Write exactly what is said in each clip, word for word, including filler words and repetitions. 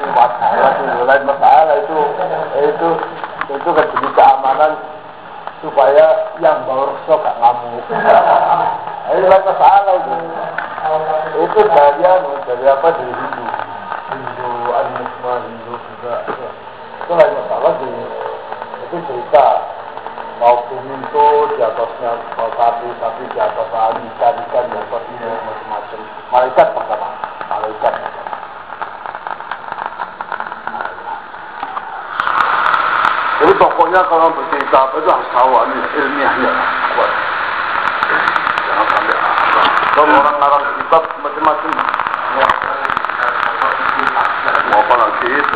masalah itu lain masalah itu itu itu kan jadi keamanan supaya yang bawa resok gak ngamuk. Ini lain masalah itu. Itu bagian dari apa dari Hindu, Hindu animisme Hindu juga. Itu lain masalah sih. Itu cerita mau bumi itu di atasnya mau sapi sapi di atas angin ikan ikan di atas ini macam-macam. Malaikat pertama, malaikat. Jadi pokoknya kalau bercerita apa itu harus tahu ilmiahnya kuat. Jangan sampai apa. Kalau orang ngarang kitab macam-macam. Mau apa lagi itu?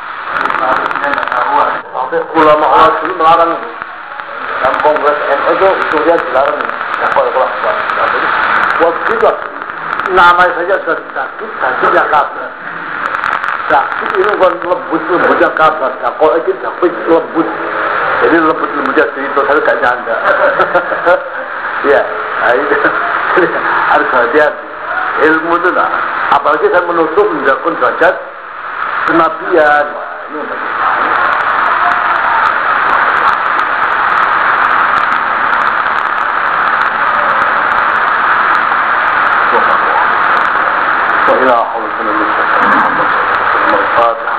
Sampai ulama ulama dulu melarang dalam kongres N U itu Surya dilarang. Apa kalau jadi buat juga namanya saja sudah sakit sakit yang kafir. Sakit ini kan lembut lembut yang kafir. Kalau itu sakit lembut. Jadi lembut lembut yang itu tapi gak nyanda. Ya, itu harus hati-hati. Ilmu itu lah. Apalagi saya menutup menjakun derajat kenabian. Ini وإلى حوض المستقبل محمد صلى الله عليه وسلم الفاتحة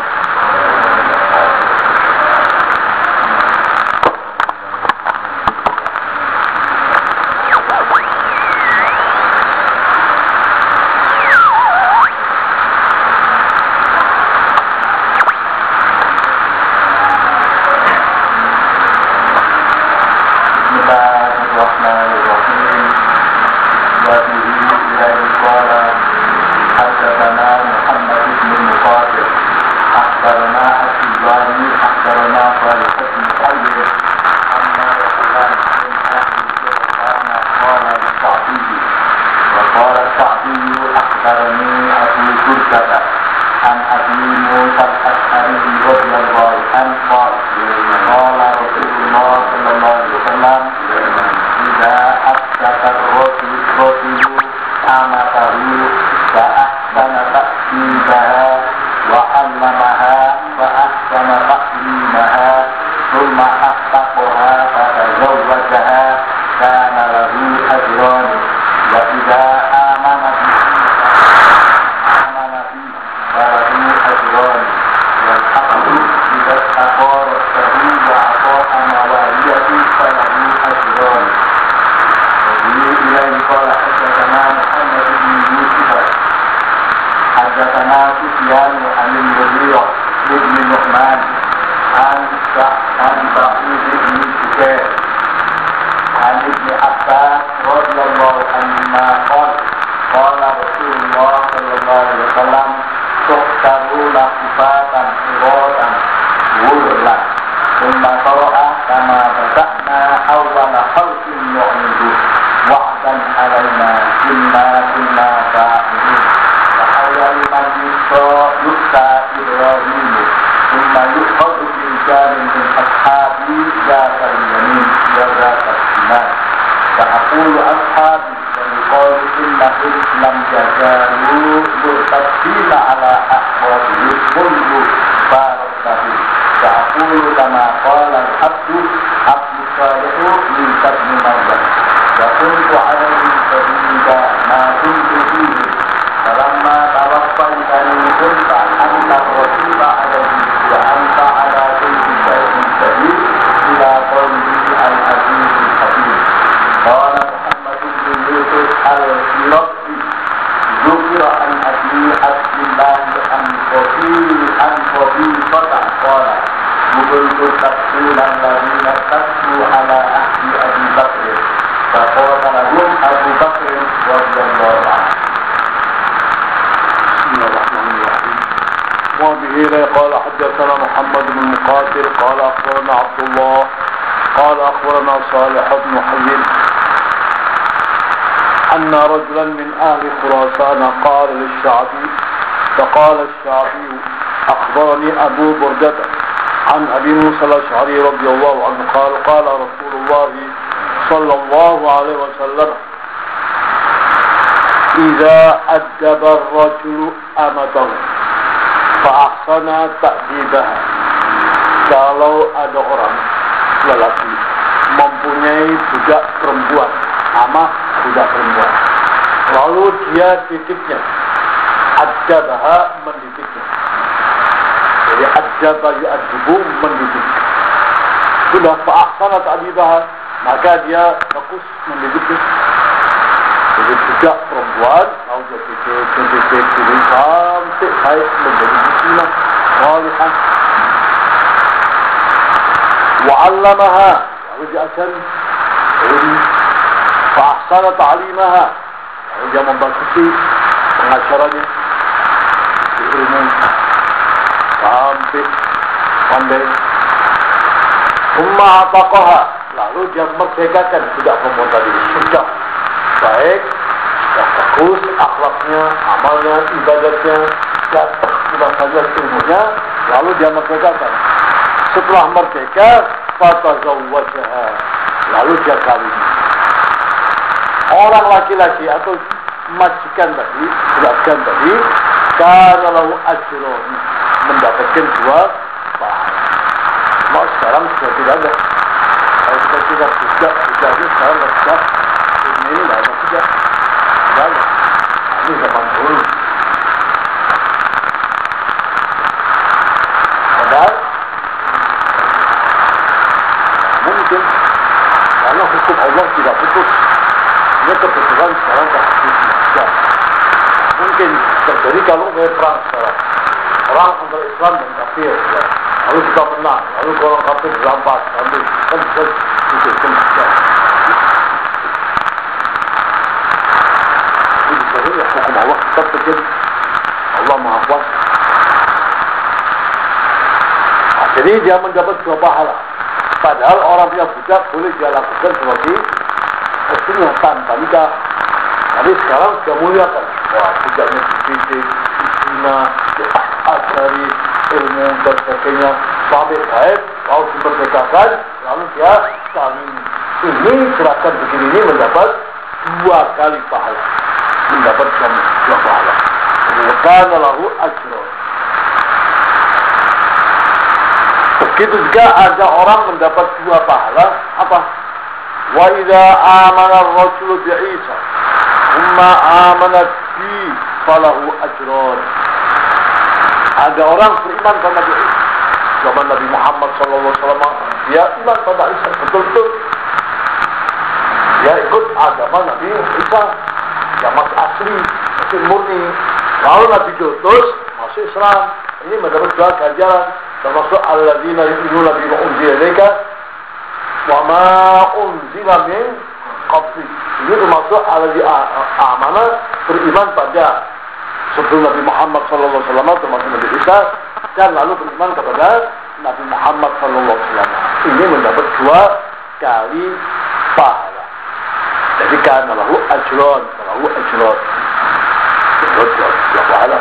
قال حدثنا محمد بن مقاتل قال أخبرنا عبد الله قال أخبرنا صالح بن حي أن رجلا من أهل خراسان قال للشعبي فقال الشعبي أخبرني أبو بردة عن أبي موسى الأشعري رضي الله عنه قال قال رسول الله صلى الله عليه وسلم إذا أدب الرجل أمته Fa'ahsana ta'dibaha. Kalau ada orang lelaki mempunyai budak perempuan, amah budak perempuan, lalu dia titipnya, adzabaha, mendidiknya. Jadi adzaba yu'adzibu, mendidik. Sudah fa'ahsana ta'dibaha, maka dia fokus mendidiknya. Jadi budak perempuan, lalu dia titik, mendidik, titik, sampai baik menjadi muslimah salihah. Wa'allamaha, lalu dia akan ilmu. Fa'ahsana ta'limaha, lalu dia membatasi pengajarannya di ilmu sampai pandai. Umma ataqaha, lalu dia merdekakan budak perempuan tadi. Sudah baik, sudah bagus akhlaknya, amalnya, ibadatnya, dan sudah saja ilmunya, lalu dia merdekakan. Setelah merdeka, fatazawwajaha, lalu dia kawin. Orang laki-laki atau majikan tadi, budakan tadi, kana lahu ajrun, mendapatkan dua pahala. Mau sekarang sudah tidak ada. Kalau kita sudah budak, budak ini sekarang sudah ini tidak ada budak, tidak ada. Ini zaman dulu. Padahal mungkin karena hukum Allah tidak putus. Ini kebetulan sekarang tak putus. Mungkin terjadi kalau ada perang sekarang, perang antara Islam dan kafir. Ya. Lalu kita menang, lalu orang kafir dirampas, lalu kan bisa putuskan. Ini sebenarnya hukum Allah tetap terjadi. Allah Maha Kuasa. Nah, jadi dia mendapat dua pahala. Padahal orang punya budak boleh dia lakukan seperti istrinya tanpa nikah. Tapi sekarang sudah muliakan. Wah, budaknya dididik, dibina, diajari ilmu dan sebagainya. Sampai baik, kalau dimerdekakan, lalu dia kawin. Ini gerakan begini ini mendapat dua kali pahala. Mendapat dua pahala. Kana lahu ajrun. Begitu juga ada orang mendapat dua pahala. Apa? Wa idza amana ar-rajulu bi Isa, thumma amana bi falahu ajrun. Ada orang beriman pada Nabi Isa, zaman Nabi Muhammad sallallahu alaihi wasallam, dia iman pada Isa betul-betul. Dia ikut agama Nabi Isa, yang masih asli, masih murni. Lalu Nabi diutus masuk Islam. Ini mendapat dua ganjaran. Termasuk alladzina yu'minuna bima unzila ilaika wa ma unzila min qablik. Ini termasuk alladzi amana, beriman pada sebelum Nabi Muhammad sallallahu alaihi wasallam, termasuk Nabi Isa, dan lalu beriman kepada Nabi Muhammad sallallahu alaihi wasallam. Ini mendapat dua kali pahala. Jadi kana lahu ajrun, lahu ajrun. Dua, dua pahala.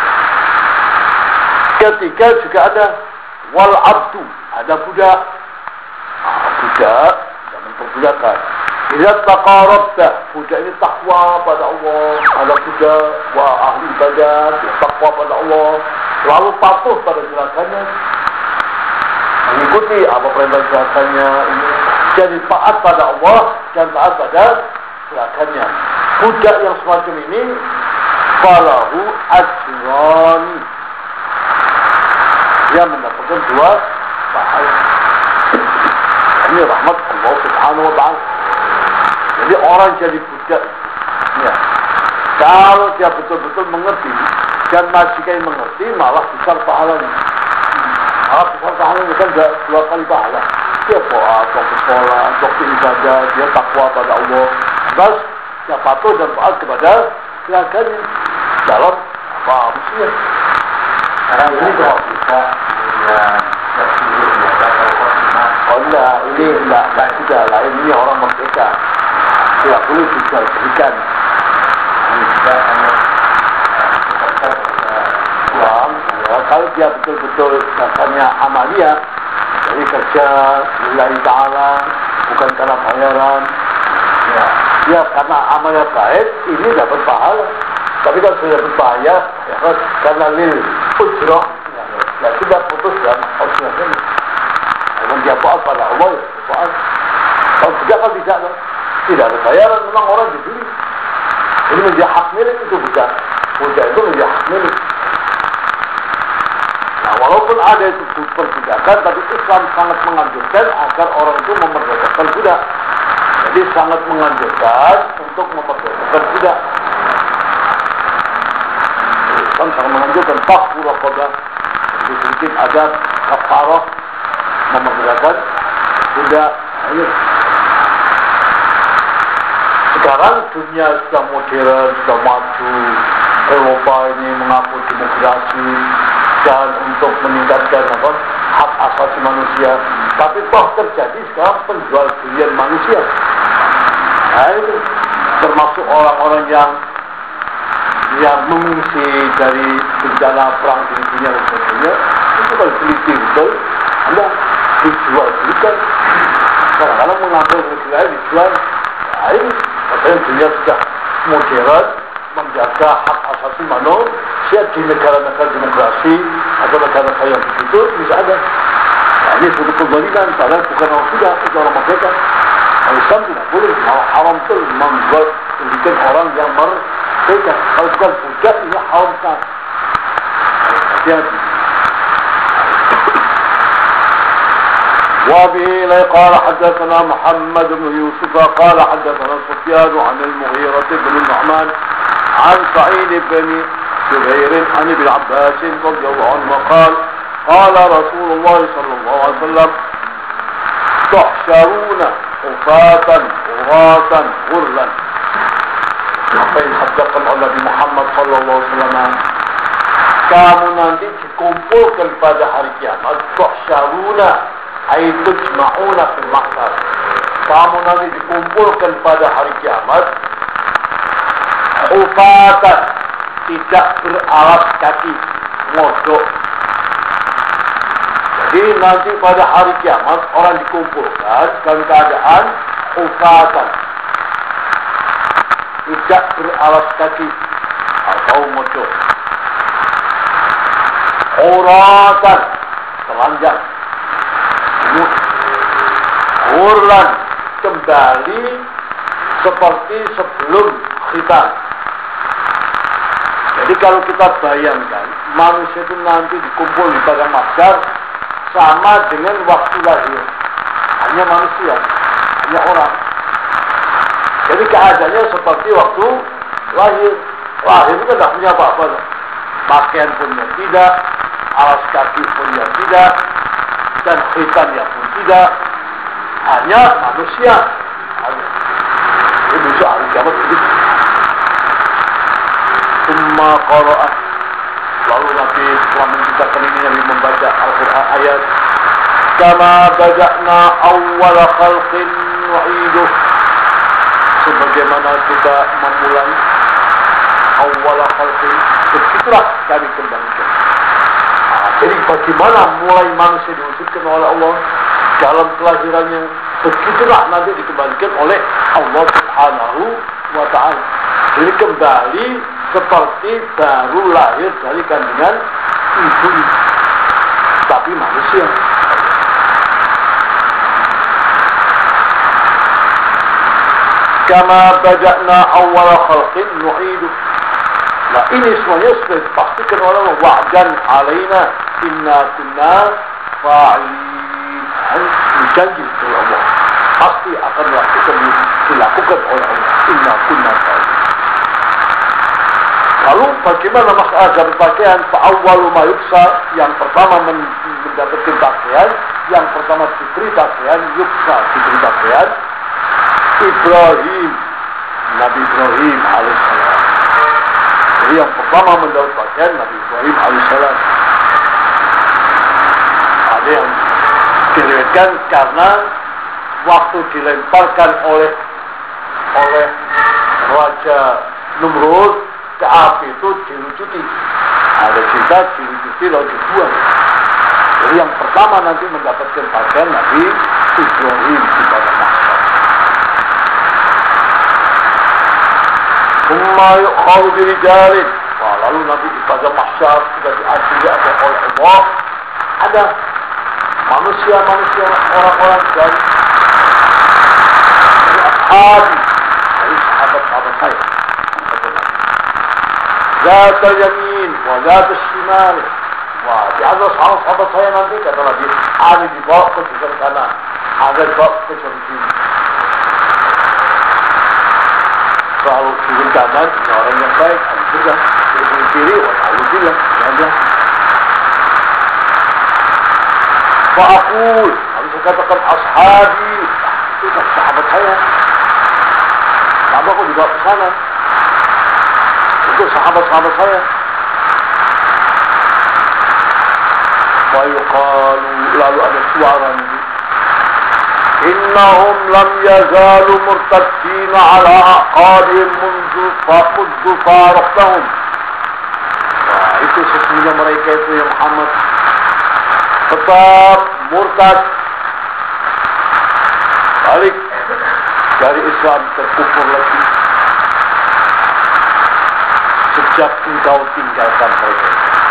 Ketiga juga ada wal abdu, ada budak. Ah, budak zaman perbudakan. Bila taqarabta, budak ini takwa pada Allah. Ada budak wah ahli ibadat, takwa pada Allah, lalu patuh pada gerakannya, mengikuti apa perintah gerakannya ini, jadi taat pada Allah dan taat pada gerakannya. Budak yang semacam ini falahu ajrani, dia mendapatkan dua pahala. Ini rahmat Allah Subhanahu wa ta'ala. Jadi orang jadi budak, ya, kalau dia betul-betul mengerti dan majikan mengerti, malah besar pahalanya. Malah besar pahalanya kan dua kali pahala. Dia puas, waktu sholat, waktu ibadah, dia takwa pada Allah. Terus dia patuh dan taat kepada gerakannya dalam apa mestinya. Sekarang ini kalau kita kemudian oh enggak, ini enggak, enggak juga lah, ini orang merdeka. Tidak boleh dijual belikan. ini juga hanya Uang, ya, kalau dia betul-betul dasarnya amalia, jadi kerja lillahi ta'ala, bukan karena bayaran, ya, ya karena amalnya baik, ini dapat pahala. Tapi kalau sudah berbayar, ya, karena lil ujrah, dan sudah putus dan opsinya memang dia faat pada Allah ya faat. Kalau tidak kan tidak loh. Tidak ada bayaran, memang orang dibeli. Ini menjadi hak milik itu bukan. Bukan itu menjadi hak milik. Nah, walaupun ada itu perbudakan, tapi Islam sangat menganjurkan agar orang itu memerdekakan budak. Jadi sangat menganjurkan untuk memerdekakan budak. Islam sangat menganjurkan fakku raqabah. Sedikit ada kafarah memerdekakan budak. Ayo. Sekarang dunia sudah modern, sudah maju. Eropa ini mengaku demokrasi dan untuk meningkatkan apa, hak asasi manusia. Tapi toh terjadi sekarang penjual belian manusia. Nah itu termasuk orang-orang yang yang mengungsi dari bencana perang di dunia dan sebagainya. Itu kalau teliti betul, Anda dijual belikan. Kadang-kadang mengambil negeri lain dijual. Nah ini makanya dunia sudah modern, menjaga hak asasi manusia di negara-negara demokrasi atau negara-negara yang begitu bisa ada. Nah ini sudah kembalikan, padahal bukan orang sudah, itu orang merdeka. Islam tidak boleh, malah haram itu membuat pendidikan orang yang merdeka. Kalau bukan budak, ini haram kan. Hati-hati. وبه قال حدثنا محمد بن يوسف قال حدثنا سفيان عن المغيرة بن النعمان عن سعيد بن جبير عن ابن عباس رضي الله عنه قال قال رسول الله صلى الله عليه وسلم تحشرون حفاة عراة غرلا. Apa yang disabdakan oleh Nabi Muhammad sallallahu alaihi wasallam, kamu nanti dikumpulkan pada hari kiamat. Tuhsyaruna ay tujma'una fil mahsyar. Kamu nanti dikumpulkan pada hari kiamat hufatan, tidak beralas kaki, modok. Jadi nanti pada hari kiamat orang dikumpulkan dalam keadaan hufatan, tidak beralas kaki atau modok. Uratan, telanjang. Hurlan, kembali seperti sebelum khitan. Jadi kalau kita bayangkan manusia itu nanti dikumpul di padang mahsyar sama dengan waktu lahir, hanya manusia, hanya orang. Jadi keadaannya seperti waktu lahir. Lahir itu tidak punya apa-apa, pakaian punya tidak, alas kaki punya tidak, dan khitannya pun tidak, hanya manusia. Ini bisa hari kiamat begitu. Summa qara'ah, lalu Nabi setelah menceritakan ini Nabi membaca Al-Quran ayat kama bada'na awwala khalqin nu'iduh, sebagaimana kita memulai awwala khalqin, begitulah kami kembalikan. Nah, jadi bagaimana mulai manusia diwujudkan oleh Allah dalam kelahirannya, begitulah nanti dikembalikan oleh Allah Subhanahu wa ta'ala. Jadi kembali seperti baru lahir dari kandungan ibu, tapi manusia. Kama bada'na awwala khalqin nu'idu. Nah ini semuanya sudah dipastikan oleh Allah. Wa'dan alaina inna kunna fa'ilin. Janji oleh Allah pasti akan dilakukan, dilakukan oleh Allah. Inna kunna fa'ilin. Lalu bagaimana masalah dari pakaian? Fa'awwalu ma yuksa, yang pertama mendapatkan pakaian, yang pertama diberi pakaian, yuksa diberi pakaian, Ibrahim, Nabi Ibrahim alaihissalam. Jadi yang pertama mendapat pakaian Nabi Ibrahim alaihissalam. Ada yang diriwayatkan karena waktu dilemparkan oleh oleh Raja Numrud ke api itu dilucuti. Ada cerita dilucuti lalu dibuang. Jadi yang pertama nanti mendapatkan pakaian Nabi Ibrahim di padang mahsyar. Summa yu'khadhu birijalin. Lalu Nabi di padang mahsyar sudah diadili oleh Allah ada manusia-manusia orang-orang dari dari ashabi, dari sahabat-sahabat saya. Zat al-yamin wa zat al-shimal. Wah, di antara sahabat-sahabat saya nanti kata Nabi, ada dibawa ke sebelah kanan, ada dibawa ke sebelah kiri. Kalau turun kanan, orang yang baik, ada juga turun kiri, Allah bilang, ya Fa'akul, harus saya katakan ashabi, itu sahabat saya. Kenapa kok dibawa ke sana? Itu sahabat-sahabat saya. Fa'yuqalu, lalu ada suara ini. Innahum lam yazalu murtaddina ala aqadihim mundu fa'araftahum. Nah, itu sesungguhnya mereka itu yang Muhammad tetap murtad, balik dari Islam, terkufur lagi sejak engkau tinggalkan mereka.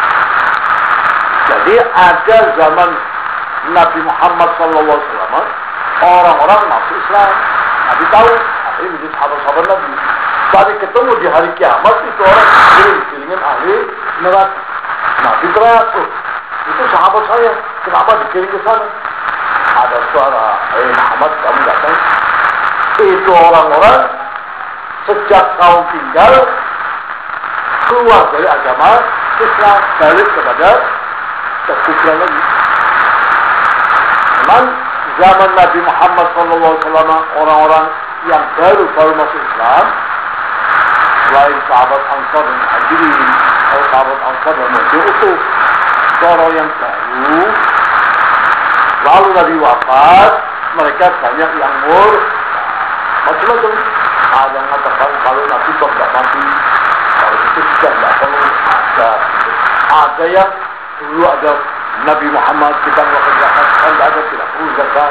Jadi ada zaman Nabi Muhammad sallallahu alaihi wasallam orang-orang masuk Islam, Nabi tahu, akhirnya menjadi sahabat-sahabat Nabi. Tadi ketemu di hari kiamat itu orang dikirim ahli neraka. Nabi teriak, itu sahabat saya, kenapa dikirim ke sana? Ada suara, eh Muhammad kamu datang. Itu orang-orang sejak kau tinggal keluar dari agama Islam, balik kepada kekufuran lagi. Memang zaman Nabi Muhammad sallallahu alaihi wasallam orang-orang yang baru baru masuk Islam, selain sahabat Ansar dan Muhajirin, atau sahabat Ansar dan Muhajirin itu orang yang baru. Lalu Nabi wafat, mereka banyak yang mur, macam-macam. Ada yang mengatakan kalau Nabi kok tidak mati, kalau itu sudah tidak perlu ada. Ada yang dulu ada Nabi Muhammad kita melakukan zakat, tidak ada tidak perlu zakat.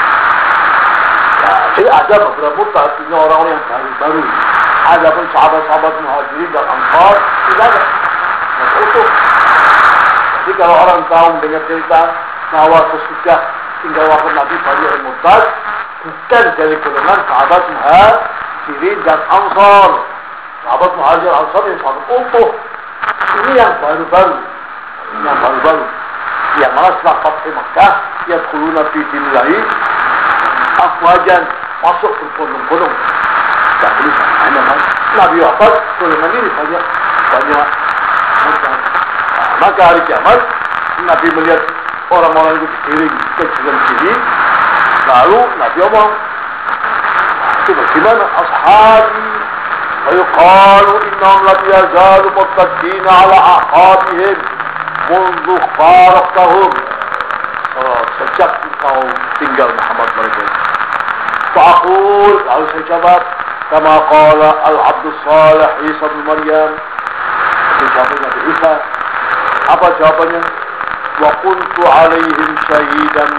Nah, jadi ada beberapa murtad, ini orang-orang yang baru-baru. Ada pun sahabat-sahabat Muhajirin dan Ansar tidak ada. Nah, utuh. Jadi kalau orang tahu mendengar cerita bahwa sesudah tinggal wafat Nabi baru yang murtad, bukan dari golongan sahabat Muhajirin dan Ansar. Sahabat Muhajirin dan Ansar yang sahabat utuh. Ini yang baru-baru, ini yang baru-baru. Yang malah setelah Fatih Makkah, yadkhuluna fi dinillahi afwajan, masuk berbondong-bondong. Tak boleh hanya mas. Nabi wafat, golongan ini banyak banyak macam. Maka hari kiamat Nabi melihat orang-orang itu digiring ke jalan kiri, lalu Nabi omong, itu bagaimana ashabi? Fayuqalu innahum lam yazalu murtaddina ala aqabihim mundu faraktahum. Sejak engkau tinggal Muhammad mereka. Fa'aqul, lalu saya jawab, kama qala al-abdus salih Isa bin Maryam. Itu jawabannya Nabi Isa. Apa jawabannya? Wa kuntu alaihim syahidan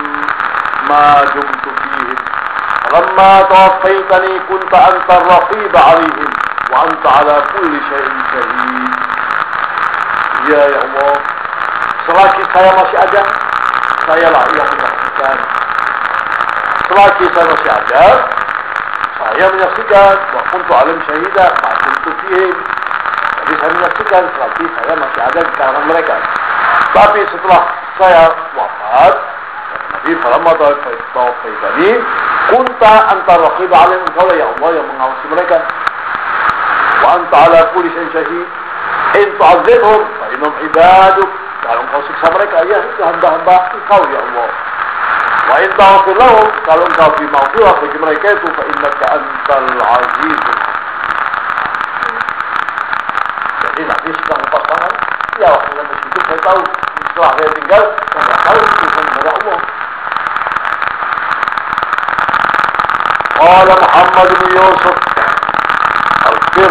ma dumtu fihim. Falamma tawaffaytani kunta anta ar-raqib alaihim wa anta ala kulli syai'in syahid. Ya ya Allah, selagi saya masih ada, saya lah yang menyaksikan. Selagi saya masih ada, saya menyaksikan. Wa kuntu alaihim syahidan ma dumtu fihim. Jadi saya menyaksikan selagi saya masih ada di kalangan mereka. Tapi setelah saya wafat, Nabi falamma tawaffaytani kunta anta raqib alaihim, engkau ya Allah yang mengawasi mereka. Wa anta ala kulli syai'in syahid. In tu'adzibhum fa innahum ibaduk. Kalau engkau siksa mereka, ya itu hamba-hamba engkau ya Allah. Wa in taghfir lahum, kalau engkau beri maghfirah bagi mereka itu, fa innaka antal azizul. Jadi Nabi sedang lepas tangan. Ya waktu yang hidup saya tahu. Setelah saya tinggal, saya tidak tahu urusan dari Allah. Qala Muhammad bin Yusuf Al-Fir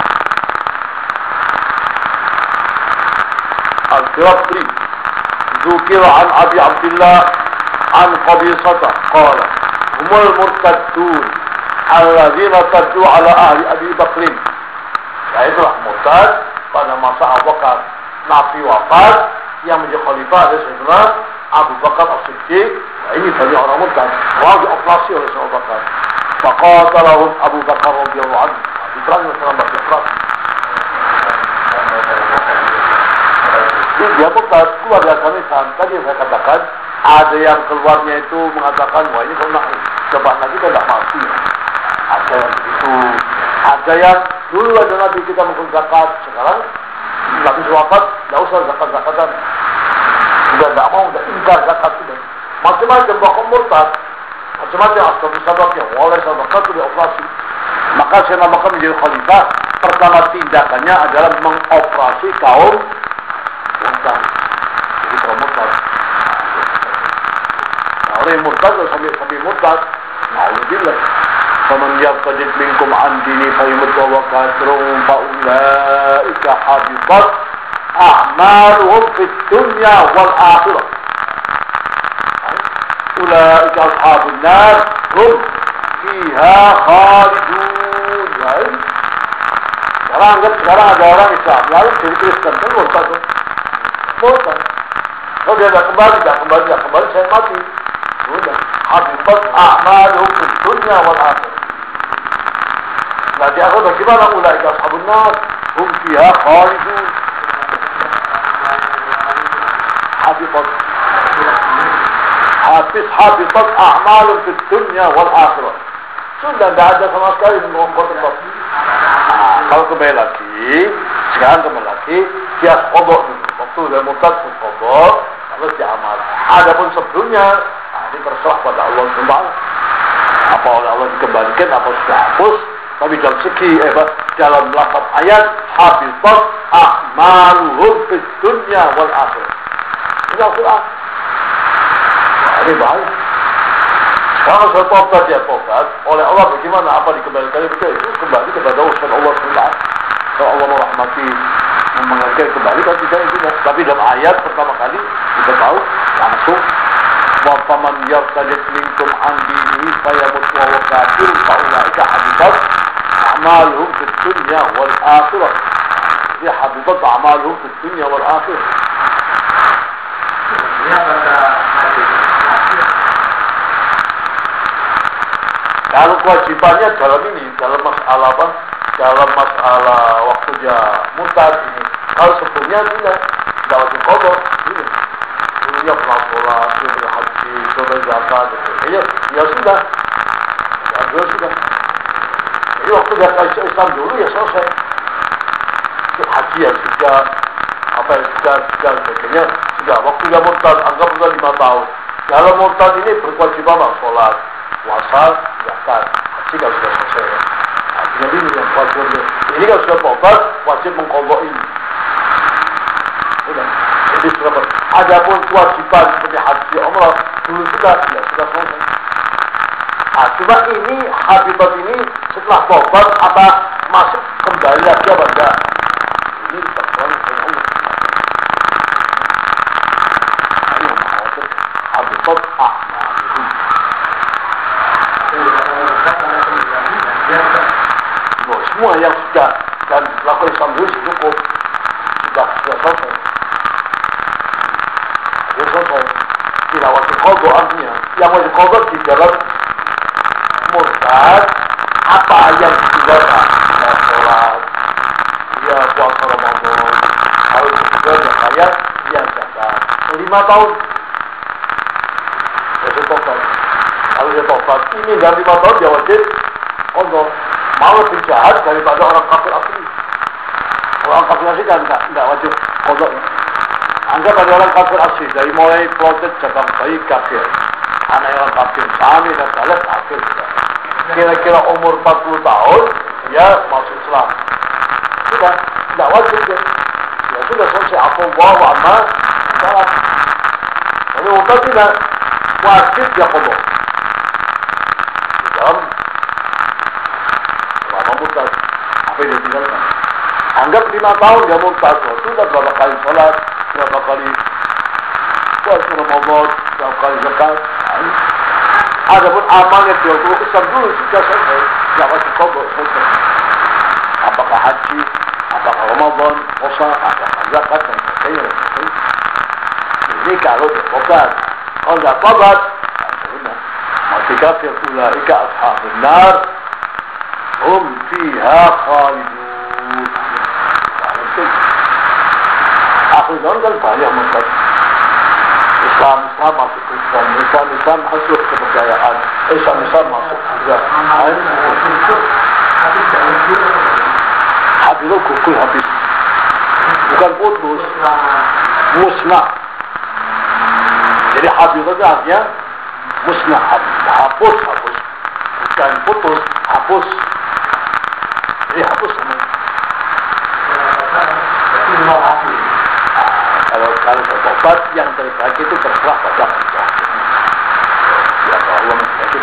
Al-Firabri Dzukir an Abi Abdullah an Qabisata qala humul murtaddun alladzina taddu ala ahli Abi Bakrin. Nah itulah murtad pada masa Abu Bakar. Nabi wafat, yang menjadi khalifah adalah Sayyidina Abu Bakar As-Siddiq. Nah, ini banyak orang murtad, wah dioperasi oleh Abu Bakar. Faqatalahum Abu Bakar radhiyallahu anhu. Diterangkan dalam bahasa Arab. Dia murtad keluar dari agama Islam. Tadi yang saya katakan, ada yang keluarnya itu mengatakan, wah ini kalau nak coba Nabi kan tidak mati. Ada yang begitu. Ada yang dulu ada Nabi kita menghukum zakat, sekarang Nabi wafat, tidak usah zakat-zakatan. Sudah tidak mau, sudah ingkar zakat sudah. Macam-macam bahkan murtad, macam-macam asbab-asbabnya. Oleh zakat itu dioperasi. Maka saya namakan menjadi khalifah. Pertama tindakannya adalah mengoperasi kaum murtad. Jadi kaum murtad. Nah, orang yang murtad sambil sambil murtad. Na'udzubillah. Faman yartadid minkum an dini fayamut wa kafirun fa ulaika habitat a'maluhum fid dunya wal akhirah. Ulaika ashabun nar hum fiha khalidun. Sekarang kan sekarang ada orang Islam lalu jadi Kristen kan murtad tuh. Murtad. Kalau dia tidak kembali, tidak kembali, tidak kembali, saya mati. Sudah. Habibat a'maluhum fid dunya wal akhirah. Nah di akhir bagaimana? Ulaika ashabun nar hum fiha khalidun. Habibat habis habibat a'malun fid dunya wal akhirah. Sudah tidak ada sama sekali mengongkot tempat. Nah, kalau kembali lagi, sekarang kembali lagi, dia kodok dulu. Waktu dia murtad pun kodok, lalu dia amal. Adapun sebelumnya, nah, ini terserah pada Allah Subhanahu. Apa oleh Allah dikembalikan, apa sudah hapus. Tapi dalam segi, eh, dalam lafaz ayat, habitat a'maluhum fid dunya wal akhirah. Ini Al-Quran. Nah, ini baik. Kalau saya tobat, dia tobat. Oleh Allah bagaimana? Apa dikembalikan? Betul, itu kembali kepada urusan Allah Subhanahu. Kalau Allah merahmati, mengerti kembali, kan tidak itu. Tapi dalam ayat pertama kali, kita tahu, langsung. وَفَمَنْ يَرْتَدِدْ مِنْكُمْ عَنْ دِينِهِ فَيَمُتْ وَهُوَ كَافِرٌ فَأُولَئِكَ حَبِطَتْ أَعْمَالُهُمْ فِي الدُّنْيَا وَالْآخِرَةِ. Dia حَبِطَتْ أَعْمَالُهُمْ فِي الدُّنْيا وَالْآخِرَةِ. Kalau kewajibannya dalam ini, dalam masalah apa? Dalam masalah waktu dia murtad ini. Kalau sebelumnya tidak, tidak wajib qada. Ini, dia pernah sholat, dia pernah haji, dia pernah zakat, gitu. Ya, ya sudah, ya sudah sudah. Jadi waktu dia kaisar Islam dulu ya selesai. Haji ya sudah, apa ya sudah, sudah sebagainya sudah. Waktu dia murtad, anggap sudah lima tahun. Dalam murtad ini berkewajiban sholat, puasa, zakat, haji kalau sudah selesai. Nah, jadi ini yang wajibnya. Ini kalau sudah tobat, wajib mengkodok ini. Sudah. Jadi sudah. Adapun kewajiban seperti haji, umrah, dulu sudah, ya sudah selesai. Nah, cuma ini habitat ini setelah tobat apa masuk kembali lagi apa enggak? Ini terserah oleh Allah. Ini yang maksud habitat a'mal. Oh, semua yang sudah dan lakukan Islam dulu cukup sudah sudah selesai. Sudah selesai. Tidak wajib qada artinya. Yang wajib qada di dalam murtad apa yang ditinggalkan? Ya sholat, ya puasa Ramadan, kalau juga zakat, ya zakat. Lima tahun. Wajib tobat. Kalau dia tobat, ini dalam lima tahun dia wajib qada. Malah lebih jahat daripada orang kafir asli. Orang kafir asli kan tidak tidak wajib qada. Anggap ada orang kafir asli dari mulai proses cabang bayi kafir, anak orang kafir, suami dan saleh kafir. Kira-kira umur empat puluh tahun dia masuk Islam. Sudah tidak wajib dia. Ya sudah selesai apa bawa amma salah. Tapi untuk tidak wajib dia qada. Dalam murtad, apa yang dia tinggalkan? Anggap lima tahun dia murtad, sudah berapa kali sholat, berapa kali puasa Ramadan, berapa kali zakat. Adapun amalnya dia dulu Islam dulu sudah selesai, tidak wajib qada selesai. Apakah haji, apakah Ramadan, puasa, apakah zakat dan sebagainya. Ini kalau dia tobat. Kalau tidak tobat, mati kafir ulaika ashabun nar hum fiha khalidun. Akhir zaman kan banyak murtad. Islam Islam masuk Islam, Islam Islam masuk kepercayaan, Islam Islam masuk juga. Habis itu gugul habis, bukan putus, musnah. Jadi habis itu artinya musnah, hapus, hapus, bukan putus, hapus. Jadi hapus semua. Kalau kalau bertobat yang terbaik itu terserah pada Allah. Ya Allah menjadi.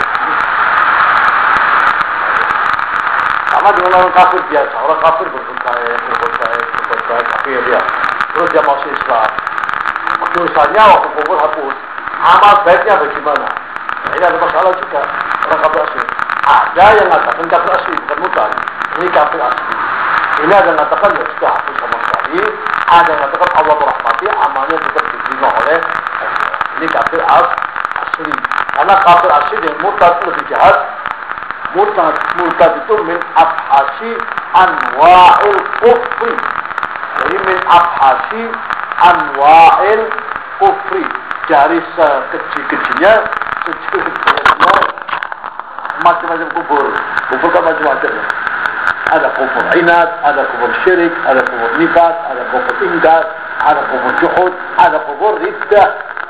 Sama dengan orang kafir biasa, orang kafir berbuat baik, berbuat baik, berbuat baik, akhirnya dia terus dia masuk Islam. Dosanya waktu kubur hapus. Amal baiknya bagaimana? Nah, ini ada masalah juga orang kafir asli. Ada yang mengatakan kafir asli bukan mutan. Ini kafir asli. Ini ada yang mengatakan ya sudah hapus sama sekali. Ada yang mengatakan Allah merahmati, amalnya tetap diterima oleh ini kafir asli. Karena kafir asli yang murtad itu lebih jahat. Murtad, murtad itu min abhasi anwa'il kufri. Jadi min abhasi anwa'il kufri. Dari sekecil-kecilnya, sekecil-kecilnya macam-macam kubur. Kubur kan macam-macam. Ada kubur inat, ada kubur syirik, ada kubur nifat, ada kubur ingkar, ada kubur juhud, ada kubur riddah.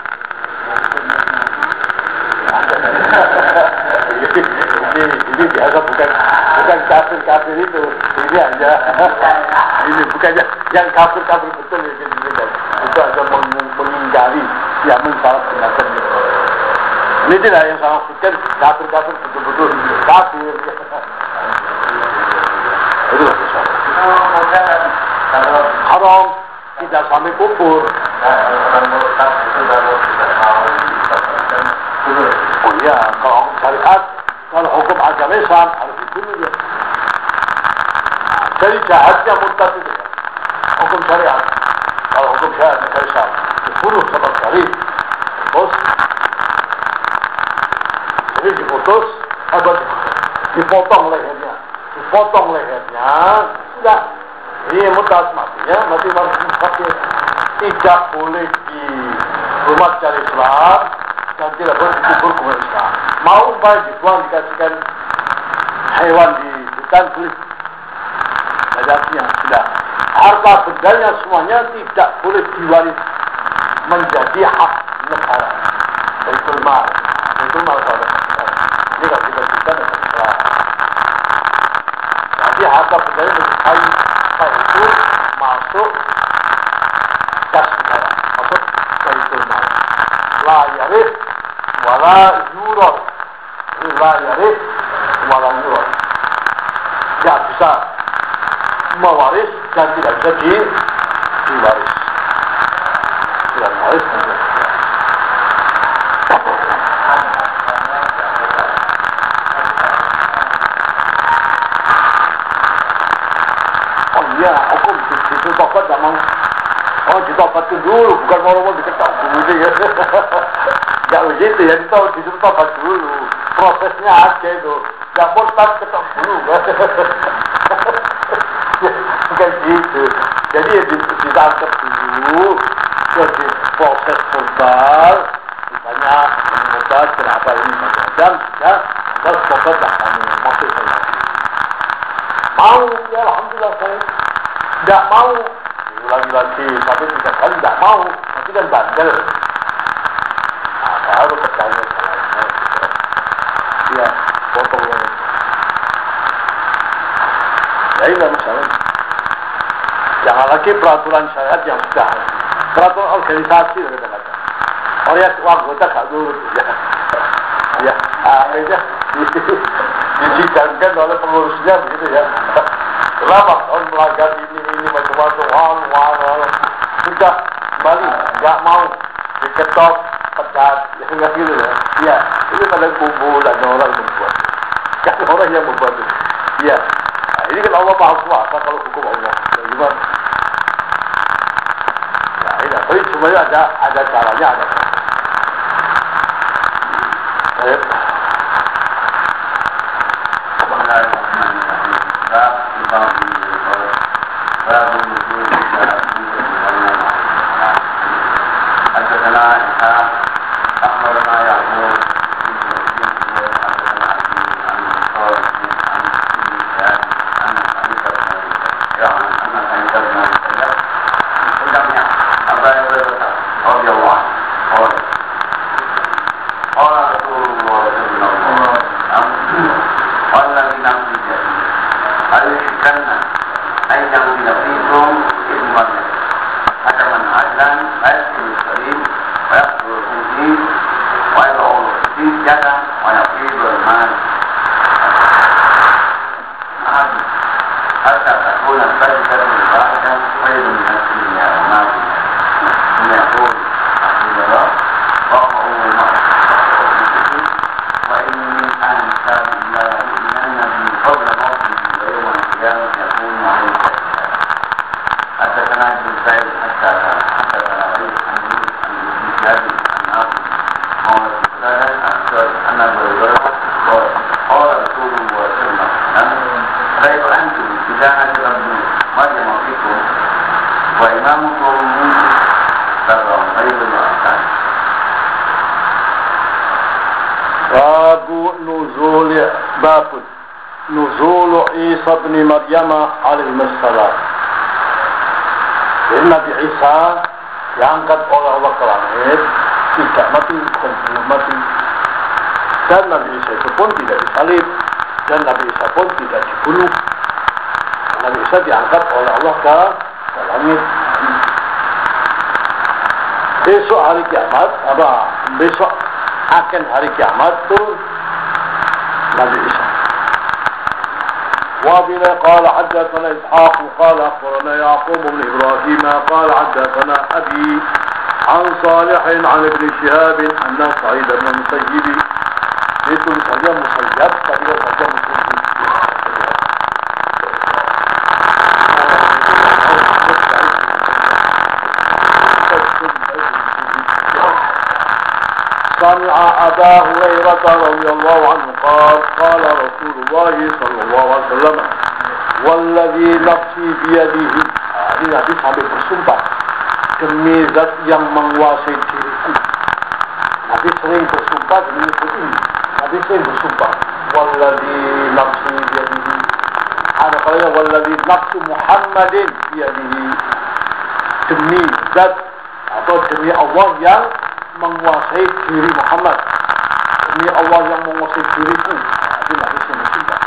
ini, ini biasa bukan bukan kafir-kafir itu. Ini aja. Ini bukan yang kafir-kafir betul ini. Itu aja mengingkari yang mensalah semacam itu. Ini tidak yang saya maksudkan kafir-kafir betul-betul kafir. Itulah sesuatu. Haram tidak sampai kubur. Oh iya, kalau hukum syariat, kalau hukum agama Islam harus dibunuh dia. Jadi jahatnya murtad itu ya. Hukum syariat. Kalau hukum syariat Islam dibunuh sama sekali, terus jadi diputus, apa dipotong lehernya, dipotong lehernya, sudah. Ini murtad matinya, mati mati tidak boleh di rumah cari Islam dan tidak boleh dikubur kubur Islam. Mau umpamanya dibuang dikasihkan hewan di hutan boleh. Jadi sudah harta bendanya semuanya tidak boleh diwaris menjadi hak negara. Baitul mal, baitul mal kalau negara. Ini kalau kita kita negara. Jadi harta bendanya menjadi itu masuk kas negara, masuk baitul mal. La yaris wala yurad. La yaris wala yurad. Tidak bisa mewaris dan tidak bisa di, diwaris. Tidak mewaris dan tidak oh iya, hukum itu tobat tidak mau. Oh, ditobat dulu, bukan mau-mau diketok dulu ya. Tidak begitu ya, disuruh tobat dulu. Prosesnya aja itu. Tidak murtad ketok dulu. Bukan gitu. Jadi ya ditangkap dulu, jadi proses verbal, misalnya murtad kenapa ini macam-macam, ya, terus tobat lah kamu masuk saya. Mau, ya alhamdulillah saya. Tidak mau, diulangi lagi, tapi tiga kali tidak mau, nanti kan bandel. Nah, baru percaya salahnya. Ya, potong lagi. Ya ini masalah. Jangan lagi peraturan syariat yang sudah peraturan organisasi kata-kata. Orang yang anggota gak nurut ya. Ya, akhirnya disidangkan oleh pengurusnya begitu ya. Kenapa kau melanggar ini ini macam-macam wah wah wah. Sudah kembali nggak mau diketok pecat ya nggak gitu ya. Ya, ini pada kumpulan orang membuat. Kan orang yang membuat itu. Ya. Ini kan Allah Maha Kuasa kalau hukum Allah. Ya, gimana? Nah, ini tapi sebenarnya ada ada ada caranya, ada. Baik. Babu nuzul babun nuzul Isa bin Maryam alaihi salam. Jadi Nabi Isa diangkat oleh Allah ke langit, tidak mati, bukan belum mati. Dan Nabi Isa itu pun tidak disalib, dan Nabi Isa pun tidak dibunuh. Nabi Isa diangkat oleh Allah ke, ke langit. Besok hari kiamat, apa? Besok akan hari kiamat turun Nabi Isa. وبنا قال حدثنا إسحاق قال أخبرنا يعقوب بن إبراهيم قال حدثنا أبي عن صالح عن ابن شهاب أن سعيد بن المسيب itu saja musayyab, tapi saja musayyib. سمع أبا هريرة رضي الله عنه قال قال رسول الله صلى الله عليه وسلم والذي نفسي بيده. Ini Nabi sampai bersumpah demi zat yang menguasai diriku. Nabi sering bersumpah demi ini. Nabi sering bersumpah walladzi nafsi biyadihi. Ada kalanya walladzi nafsu Muhammadin biyadihi. Demi zat atau demi Allah yang menguasai diri Muhammad, demi Allah yang menguasai diriku. Nabi Nabi sering bersumpah.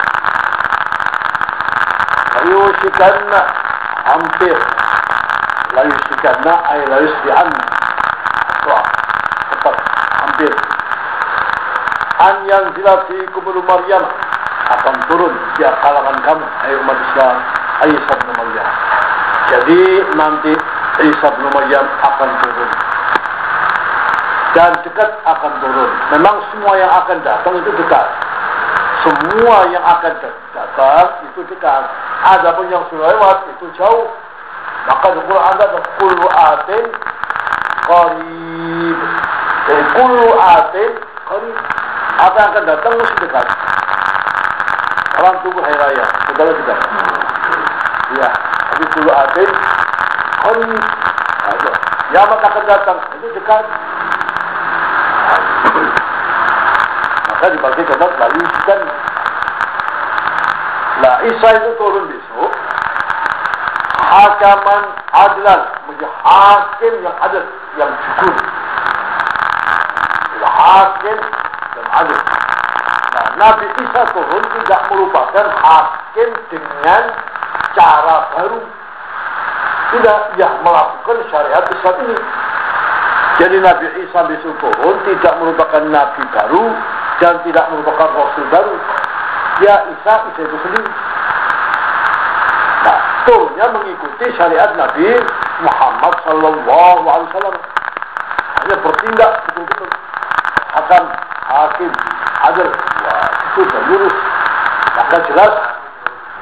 Layusikanna hampir, layusikanna ay layusbi'anna atau tepat hampir. An yang zilati kubur Maryam akan turun di kalangan kamu, hai umat Islam, Isa bin Maryam. Jadi nanti Isa bin Maryam akan turun dan dekat akan turun. Memang semua yang akan datang itu dekat. Semua yang akan datang itu dekat. Adapun yang sudah lewat itu jauh. Maka di Quran ada kullu atin qarib. Jadi kullu atin qarib. Apa yang akan datang mesti dekat. Orang tunggu hari raya, segala dekat. Iya, tapi kullu atin qarib. Ya maka akan datang itu dekat. Maka dibagi kemat lalu kan. Lah Isa itu turun besok. Hakaman adlan, menjadi hakim yang adil, yang jujur. Hakim yang adil. Nah, Nabi Isa turun tidak merupakan hakim dengan cara baru. Tidak, yang melakukan syariat Islam ini. Jadi Nabi Isa besok turun tidak merupakan Nabi baru dan tidak merupakan Rasul baru. Ya Isa, Isa itu sendiri. Nah, turunnya mengikuti syariat Nabi Muhammad Sallallahu Alaihi Wasallam. Hanya bertindak betul-betul. Akan hakim, adil. Wah, itu sudah lurus. Maka jelas.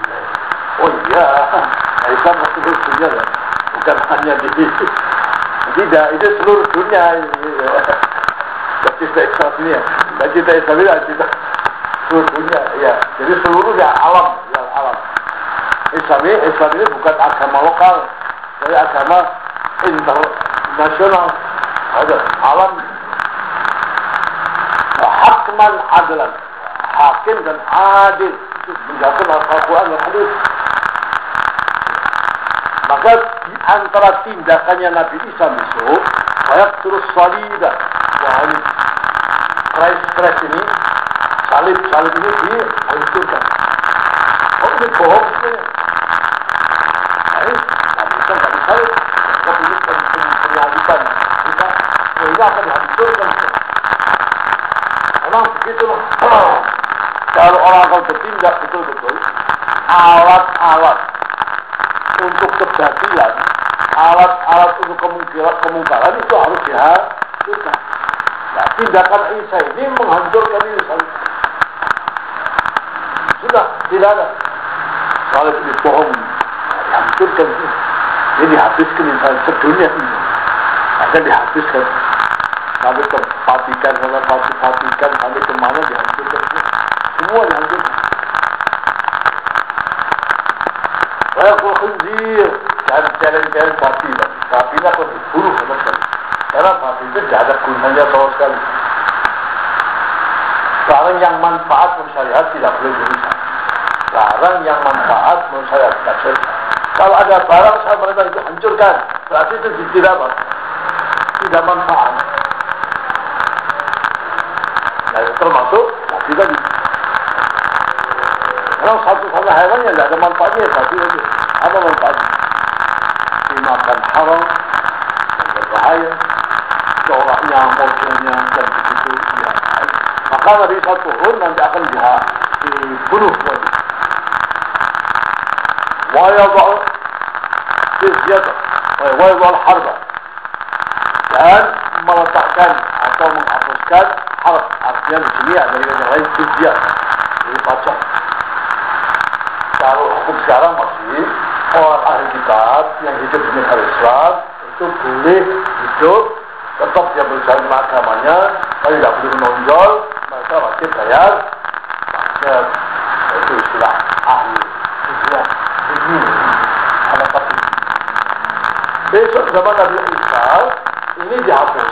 Oh iya, Isa masih bersedia ya. Bukan hanya di Tidak, itu seluruh dunia. Cita Islam ini ya. Dan cita Islam ini cita seluruh dunia. Ya. Jadi seluruhnya alam, ya alam. Islam ini, Islam ini bukan agama lokal, tapi agama internasional. Ada alam. Hakman adalan, hakim dan adil itu menjatuhkan Al-Quran dan hadis. Maka di antara tindakannya Nabi Isa besok, banyak terus salibah. Wah ini keras-keras ini, salib-salib ini dihancurkan. Oh ini bohong sebenarnya. Baik, Nabi Isa tidak disalib. Kau pilih penyaliban kita, ini akan dihancurkan. Memang begitu. Kalau orang akan bertindak betul-betul, alat-alat untuk kebatilan, alat-alat untuk kemungkiran, kemungkaran itu harus dihancurkan. Nah, tindakan Isa ini menghancurkan ini. Sudah, tidak ada. Kalau ini bohong, dihancurkan. Ini dihabiskan misalnya sedunia ini. Akan dihabiskan. Sampai ke Vatikan, sampai Vatikan, sampai kemana dihancurkan. Semua dihancurkan. Saya kalau khinzir, dan jalan-jalan sapi, sapi ini akan dibunuh sama sekali. Karena sapi itu tidak ada gunanya sama sekali. Barang yang manfaat menurut syariat tidak boleh dirusak. Barang yang manfaat menurut syariat tidak boleh. Kalau ada barang saya mereka itu hancurkan, berarti itu tidak apa? Tidak manfaat. Nah itu termasuk sapi tadi. Kalau satu-satu hewan yang tidak ada manfaatnya, sapi tadi. Apa manfaatnya? Dimakan haram, yang berbahaya, coraknya, mojonya, dan begitu. Ya. Maka Nabi Isa turun nanti akan dibunuh lagi. Wayadul jizyah, wayadul harba, dan meletakkan atau menghapuskan harf. Artinya di sini ada yang lain jizyah, jadi pajak. Kalau hukum sekarang masih orang ahli kitab yang hidup di negara Islam itu boleh hidup, tetap dia berjalan agamanya, tapi tidak boleh menonjol, mereka wajib bayar pajak. Itu istilah ahli. Istilah ini ada satu. Besok zaman Nabi Isa ini dihapus.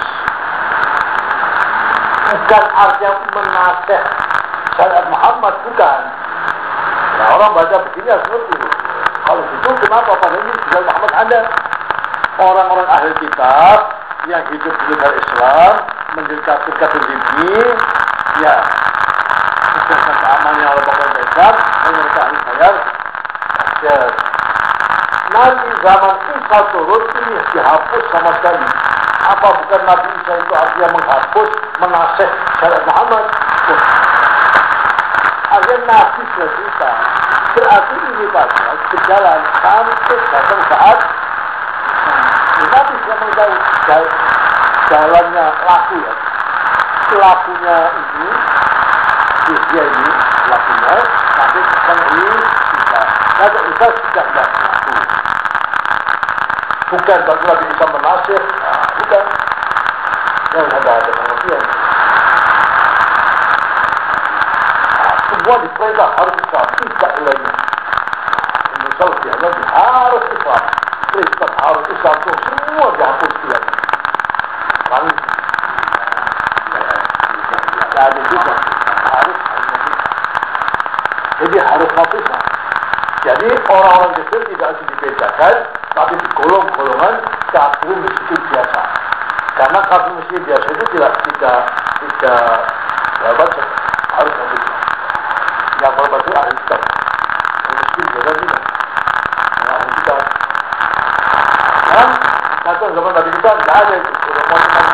Bukan artinya menasih syariat Muhammad, bukan. Nah orang baca begini ya seperti itu. Kalau gitu kenapa pada ini syariat Muhammad ada? Orang-orang ahli kitab yang hidup di negara Islam mendekatkan ini, ya berdasarkan keamanannya oleh pemerintah Islam, dan mereka harus bayar pajak. Nanti zaman Isa turun ini dihapus sama sekali. Apa bukan Nabi Isa itu artinya menghapus, menasih syariat Muhammad? Oh. Artinya Nabi Isa berarti ini pajak berjalan sampai datang saat Nabi sudah mengetahui jalannya laku ya. Lakunya ini, dia ini lakunya, tapi datang ini Isa. Nabi Isa sudah tidak laku. Bukan bagi Nabi Isa menasih, nah, bukan. Yang ada ada pengertian. Nah, semua diperintah harus Islam, tidak lainnya. Misal dia Nabi harus Islam, Kristen harus Islam, semua dihapus dia. Kami tidak ada juga harus jadi harus Nabi Islam. Jadi orang-orang kafir tidak harus dibedakan, tapi di golong-golongan kafir miskin biasa. Karena kafir miskin biasa itu tidak tidak tidak berbaca harus Nabi Islam. Yang berbaca ahli kitab. Miskin biasa tidak. Yang ahli kitab. Dan kata zaman Nabi kita tidak ada itu.